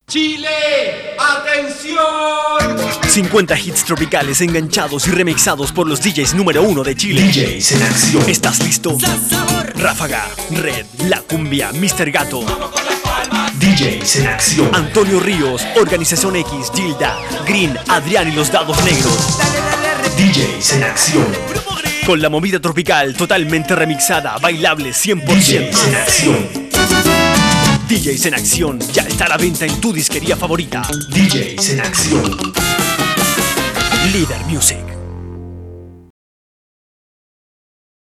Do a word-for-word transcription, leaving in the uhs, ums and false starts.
Chile, atención. cincuenta hits tropicales enganchados y remixados por los D Js número uno de Chile. D Js en acción. ¿Estás listo? Ráfaga, Red, La Cumbia, mister Gato. D Js en acción. Antonio Ríos, Organización X, Gilda, Green, Adrián y los Dados Negros. D Js en acción. Con la movida tropical totalmente remixada, bailable cien por ciento. D Js en acción. D Js en acción ya está a la venta en tu disquería favorita. D Js en acción. Líder Music.